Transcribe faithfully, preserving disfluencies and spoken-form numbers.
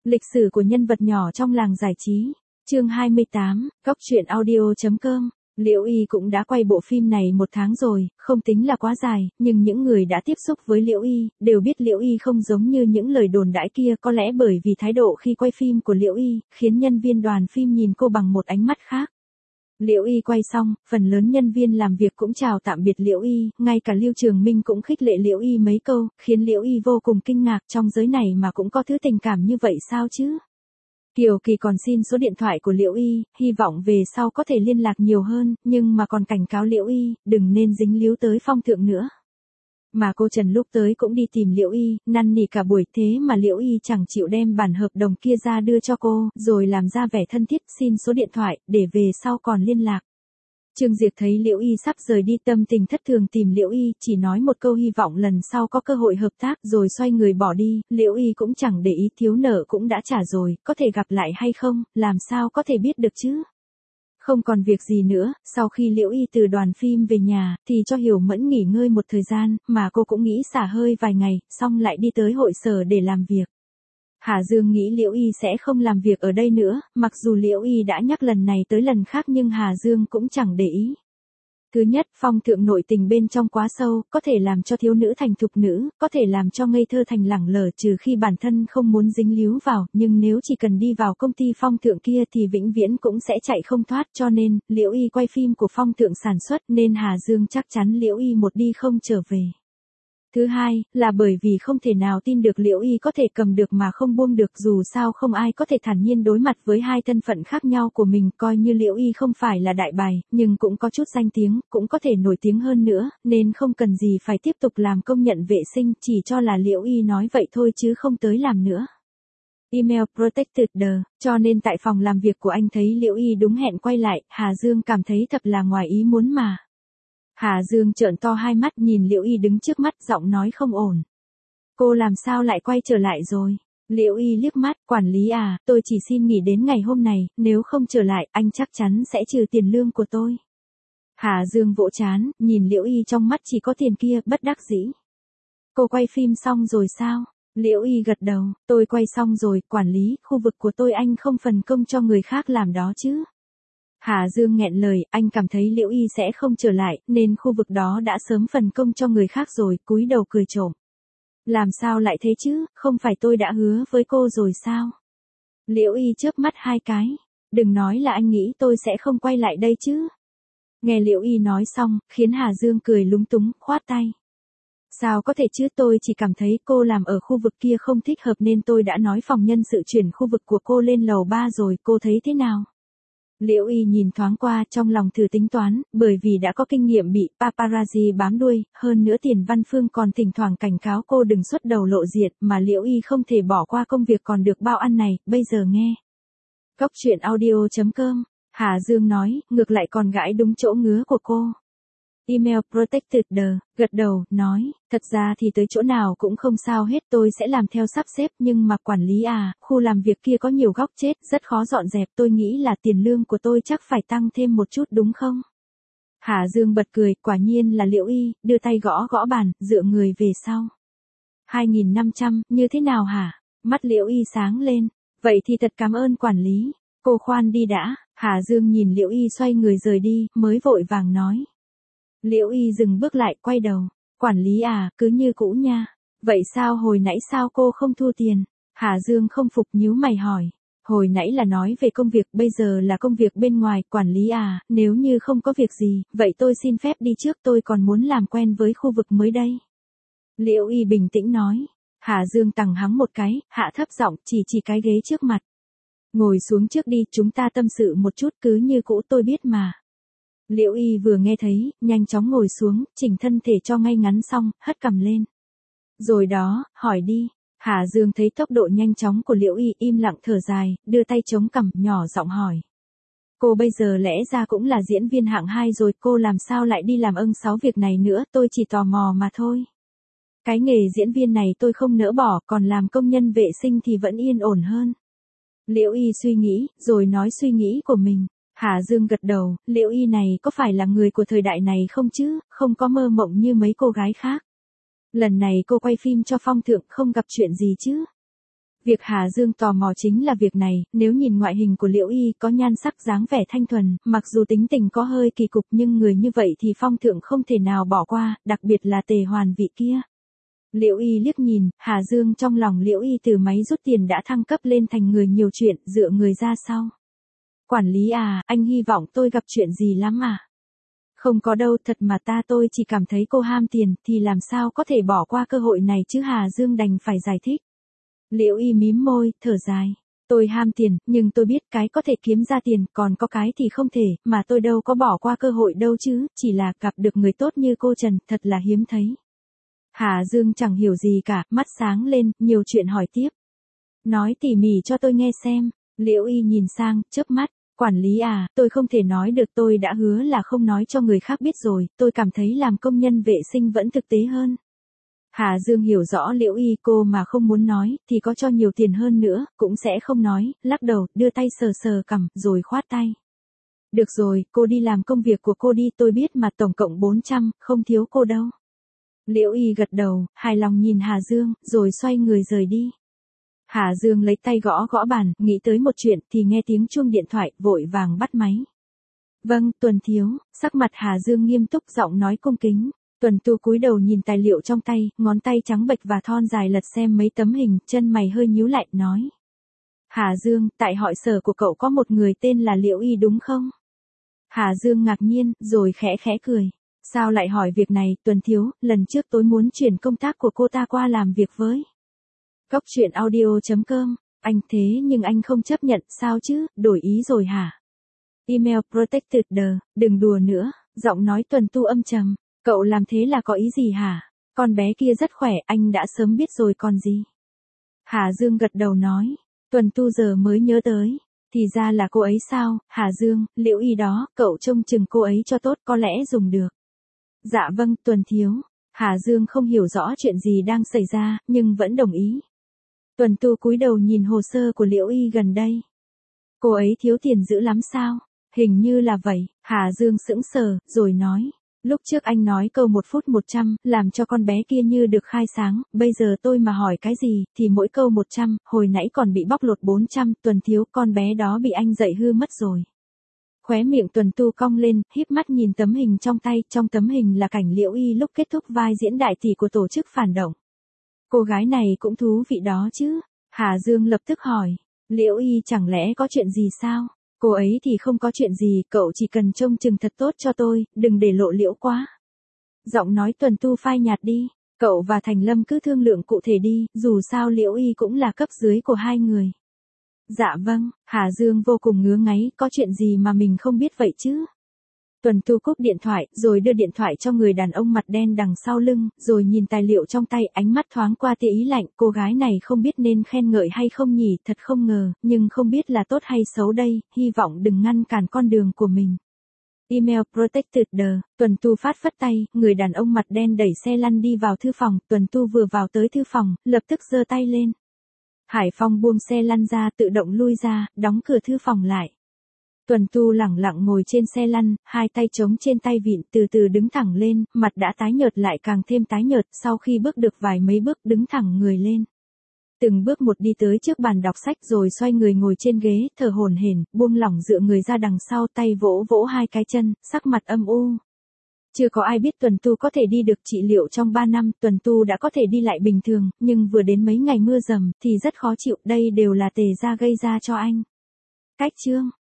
Lịch sử của nhân vật nhỏ trong làng giải trí. Chương hai mươi tám, Cóc truyện audio chấm com. Liễu Y cũng đã quay bộ phim này một tháng rồi, không tính là quá dài, nhưng những người đã tiếp xúc với Liễu Y, đều biết Liễu Y không giống như những lời đồn đãi kia, có lẽ bởi vì thái độ khi quay phim của Liễu Y, khiến nhân viên đoàn phim nhìn cô bằng một ánh mắt khác. Liễu Y quay xong, phần lớn nhân viên làm việc cũng chào tạm biệt Liễu Y, ngay cả Lưu Trường Minh cũng khích lệ Liễu Y mấy câu, khiến Liễu Y vô cùng kinh ngạc, trong giới này mà cũng có thứ tình cảm như vậy sao chứ? Kiều Kỳ còn xin số điện thoại của Liễu Y, hy vọng về sau có thể liên lạc nhiều hơn, nhưng mà còn cảnh cáo Liễu Y, đừng nên dính líu tới Phong Thượng nữa. Mà cô Trần lúc tới cũng đi tìm Liễu Y, năn nỉ cả buổi, thế mà Liễu Y chẳng chịu đem bản hợp đồng kia ra đưa cho cô, rồi làm ra vẻ thân thiết xin số điện thoại, để về sau còn liên lạc. Trương Diệp thấy Liễu Y sắp rời đi, tâm tình thất thường tìm Liễu Y, chỉ nói một câu hy vọng lần sau có cơ hội hợp tác, rồi xoay người bỏ đi. Liễu Y cũng chẳng để ý, thiếu nợ cũng đã trả rồi, có thể gặp lại hay không, làm sao có thể biết được chứ. Không còn việc gì nữa, sau khi Liễu Y từ đoàn phim về nhà, thì cho Hiểu Mẫn nghỉ ngơi một thời gian, mà cô cũng nghĩ xả hơi vài ngày, xong lại đi tới hội sở để làm việc. Hà Dương nghĩ Liễu Y sẽ không làm việc ở đây nữa, mặc dù Liễu Y đã nhắc lần này tới lần khác nhưng Hà Dương cũng chẳng để ý. Thứ nhất, Phong Thượng nội tình bên trong quá sâu, có thể làm cho thiếu nữ thành thục nữ, có thể làm cho ngây thơ thành lẳng lờ, trừ khi bản thân không muốn dính líu vào, nhưng nếu chỉ cần đi vào công ty Phong Thượng kia thì vĩnh viễn cũng sẽ chạy không thoát, cho nên, Liễu Y quay phim của Phong Thượng sản xuất nên Hà Dương chắc chắn Liễu Y một đi không trở về. Thứ hai, là bởi vì không thể nào tin được Liễu Y có thể cầm được mà không buông được, dù sao không ai có thể thản nhiên đối mặt với hai thân phận khác nhau của mình, coi như Liễu Y không phải là đại bài, nhưng cũng có chút danh tiếng, cũng có thể nổi tiếng hơn nữa, nên không cần gì phải tiếp tục làm công nhận vệ sinh, chỉ cho là Liễu Y nói vậy thôi chứ không tới làm nữa. Email protected the, cho nên tại phòng làm việc của anh thấy Liễu Y đúng hẹn quay lại, Hà Dương cảm thấy thật là ngoài ý muốn mà. Hà Dương trợn to hai mắt nhìn Liễu Y đứng trước mắt, giọng nói không ổn. Cô làm sao lại quay trở lại rồi? Liễu Y liếc mắt, quản lý à, tôi chỉ xin nghỉ đến ngày hôm này, nếu không trở lại, anh chắc chắn sẽ trừ tiền lương của tôi. Hà Dương vỗ trán, nhìn Liễu Y trong mắt chỉ có tiền kia, bất đắc dĩ. Cô quay phim xong rồi sao? Liễu Y gật đầu, tôi quay xong rồi, quản lý, khu vực của tôi anh không phần công cho người khác làm đó chứ. Hà Dương nghẹn lời, anh cảm thấy Liễu Y sẽ không trở lại, nên khu vực đó đã sớm phần công cho người khác rồi, cúi đầu cười trộm. Làm sao lại thế chứ, không phải tôi đã hứa với cô rồi sao? Liễu Y chớp mắt hai cái, đừng nói là anh nghĩ tôi sẽ không quay lại đây chứ. Nghe Liễu Y nói xong, khiến Hà Dương cười lúng túng, khoát tay. Sao có thể chứ, tôi chỉ cảm thấy cô làm ở khu vực kia không thích hợp nên tôi đã nói phòng nhân sự chuyển khu vực của cô lên lầu ba rồi, cô thấy thế nào? Liễu Y nhìn thoáng qua, trong lòng thử tính toán, bởi vì đã có kinh nghiệm bị paparazzi bám đuôi, hơn nữa Tiền Văn Phương còn thỉnh thoảng cảnh cáo cô đừng xuất đầu lộ diện, mà Liễu Y không thể bỏ qua công việc còn được bao ăn này, bây giờ nghe. Cóc truyện audio chấm com, Hà Dương nói, ngược lại còn gãi đúng chỗ ngứa của cô. Email protected the, gật đầu, nói, thật ra thì tới chỗ nào cũng không sao hết, tôi sẽ làm theo sắp xếp, nhưng mà quản lý à, khu làm việc kia có nhiều góc chết, rất khó dọn dẹp, tôi nghĩ là tiền lương của tôi chắc phải tăng thêm một chút đúng không? Hà Dương bật cười, quả nhiên là Liễu Y, đưa tay gõ gõ bàn, dựa người về sau. hai nghìn năm trăm, như thế nào hả? Mắt Liễu Y sáng lên, vậy thì thật cảm ơn quản lý, cô khoan đi đã. Hà Dương nhìn Liễu Y xoay người rời đi, mới vội vàng nói. Liễu Y dừng bước lại, quay đầu. Quản lý à, cứ như cũ nha. Vậy sao hồi nãy sao cô không thu tiền? Hà Dương không phục nhíu mày hỏi. Hồi nãy là nói về công việc, bây giờ là công việc bên ngoài. Quản lý à, nếu như không có việc gì, vậy tôi xin phép đi trước, tôi còn muốn làm quen với khu vực mới đây. Liễu Y bình tĩnh nói. Hà Dương tằng hắng một cái, hạ thấp giọng, chỉ chỉ cái ghế trước mặt. Ngồi xuống trước đi, chúng ta tâm sự một chút, cứ như cũ tôi biết mà. Liễu Y vừa nghe thấy, nhanh chóng ngồi xuống, chỉnh thân thể cho ngay ngắn xong, hất cằm lên. Rồi đó, hỏi đi. Hà Dương thấy tốc độ nhanh chóng của Liễu Y, im lặng thở dài, đưa tay chống cằm, nhỏ giọng hỏi. Cô bây giờ lẽ ra cũng là diễn viên hạng hai rồi, cô làm sao lại đi làm ưng sáu việc này nữa, tôi chỉ tò mò mà thôi. Cái nghề diễn viên này tôi không nỡ bỏ, còn làm công nhân vệ sinh thì vẫn yên ổn hơn. Liễu Y suy nghĩ, rồi nói suy nghĩ của mình. Hà Dương gật đầu, Liễu Y này có phải là người của thời đại này không chứ, không có mơ mộng như mấy cô gái khác. Lần này cô quay phim cho Phong Thượng không gặp chuyện gì chứ? Việc Hà Dương tò mò chính là việc này, nếu nhìn ngoại hình của Liễu Y có nhan sắc dáng vẻ thanh thuần, mặc dù tính tình có hơi kỳ cục nhưng người như vậy thì phong thượng không thể nào bỏ qua, đặc biệt là Tề Hoàn vị kia. Liễu Y liếc nhìn, Hà Dương trong lòng Liễu Y từ máy rút tiền đã thăng cấp lên thành người nhiều chuyện, dựa người ra sau. Quản lý à, anh hy vọng tôi gặp chuyện gì lắm à? Không có đâu, thật mà ta tôi chỉ cảm thấy cô ham tiền, thì làm sao có thể bỏ qua cơ hội này chứ. Hà Dương đành phải giải thích. Liễu Y mím môi, thở dài. Tôi ham tiền, nhưng tôi biết cái có thể kiếm ra tiền, còn có cái thì không thể, mà tôi đâu có bỏ qua cơ hội đâu chứ, chỉ là gặp được người tốt như cô Trần, thật là hiếm thấy. Hà Dương chẳng hiểu gì cả, mắt sáng lên, nhiều chuyện hỏi tiếp. Nói tỉ mỉ cho tôi nghe xem. Liễu Y nhìn sang, chớp mắt. Quản lý à, tôi không thể nói được, tôi đã hứa là không nói cho người khác biết rồi, tôi cảm thấy làm công nhân vệ sinh vẫn thực tế hơn. Hà Dương hiểu rõ Liễu Y, cô mà không muốn nói, thì có cho nhiều tiền hơn nữa, cũng sẽ không nói, lắc đầu, đưa tay sờ sờ cằm, rồi khoát tay. Được rồi, cô đi làm công việc của cô đi, tôi biết mà, tổng cộng bốn trăm, không thiếu cô đâu. Liễu Y gật đầu, hài lòng nhìn Hà Dương, rồi xoay người rời đi. Hà Dương lấy tay gõ gõ bàn, nghĩ tới một chuyện, thì nghe tiếng chuông điện thoại, vội vàng bắt máy. Vâng, Tuần thiếu, sắc mặt Hà Dương nghiêm túc, giọng nói cung kính. Tuần Tu cúi đầu nhìn tài liệu trong tay, ngón tay trắng bệch và thon dài lật xem mấy tấm hình, chân mày hơi nhíu lại, nói. Hà Dương, tại hội sở của cậu có một người tên là Liễu Y đúng không? Hà Dương ngạc nhiên, rồi khẽ khẽ cười. Sao lại hỏi việc này, Tuần thiếu, lần trước tôi muốn chuyển công tác của cô ta qua làm việc với Cóc truyện audio chấm com, anh thế nhưng anh không chấp nhận, sao chứ, đổi ý rồi hả? Email protected the, đừng đùa nữa, giọng nói Tuần Tu âm trầm, cậu làm thế là có ý gì hả? Con bé kia rất khỏe, anh đã sớm biết rồi còn gì. Hà Dương gật đầu nói, Tuần Tu giờ mới nhớ tới, thì ra là cô ấy sao, Hà Dương, Liễu Y đó, cậu trông chừng cô ấy cho tốt, có lẽ dùng được. Dạ vâng, Tuần thiếu. Hà Dương không hiểu rõ chuyện gì đang xảy ra, nhưng vẫn đồng ý. Tuần Tu cúi đầu nhìn hồ sơ của Liễu Y gần đây. Cô ấy thiếu tiền dữ lắm sao? Hình như là vậy. Hà Dương sững sờ, rồi nói. Lúc trước anh nói câu một phút một trăm, làm cho con bé kia như được khai sáng, bây giờ tôi mà hỏi cái gì, thì mỗi câu một trăm, hồi nãy còn bị bóc lột bốn trăm, Tuần thiếu, con bé đó bị anh dạy hư mất rồi. Khóe miệng Tuần Tu cong lên, híp mắt nhìn tấm hình trong tay, trong tấm hình là cảnh Liễu Y lúc kết thúc vai diễn đại tỷ của tổ chức phản động. Cô gái này cũng thú vị đó chứ. Hà Dương lập tức hỏi, Liễu Y chẳng lẽ có chuyện gì sao? Cô ấy thì không có chuyện gì, cậu chỉ cần trông chừng thật tốt cho tôi, đừng để lộ liễu quá. Giọng nói Tuần Tu phai nhạt đi, cậu và Thành Lâm cứ thương lượng cụ thể đi, dù sao Liễu Y cũng là cấp dưới của hai người. Dạ vâng, Hà Dương vô cùng ngứa ngáy, có chuyện gì mà mình không biết vậy chứ? Tuần Tu cúp điện thoại, rồi đưa điện thoại cho người đàn ông mặt đen đằng sau lưng, rồi nhìn tài liệu trong tay, ánh mắt thoáng qua tia ý lạnh, cô gái này không biết nên khen ngợi hay không nhỉ, thật không ngờ, nhưng không biết là tốt hay xấu đây, hy vọng đừng ngăn cản con đường của mình. Email protected the, Tuần Tu phát phất tay, người đàn ông mặt đen đẩy xe lăn đi vào thư phòng, Tuần Tu vừa vào tới thư phòng, lập tức giơ tay lên. Hải Phong buông xe lăn ra, tự động lui ra, đóng cửa thư phòng lại. Tuần Tu lẳng lặng ngồi trên xe lăn, hai tay chống trên tay vịn, từ từ đứng thẳng lên, mặt đã tái nhợt lại càng thêm tái nhợt, sau khi bước được vài mấy bước đứng thẳng người lên. Từng bước một đi tới trước bàn đọc sách rồi xoay người ngồi trên ghế, thở hổn hển, buông lỏng dựa người ra đằng sau, tay vỗ vỗ hai cái chân, sắc mặt âm u. Chưa có ai biết Tuần Tu có thể đi được trị liệu trong ba năm, Tuần Tu đã có thể đi lại bình thường, nhưng vừa đến mấy ngày mưa dầm, thì rất khó chịu, đây đều là Tề gia gây ra cho anh. Cách chương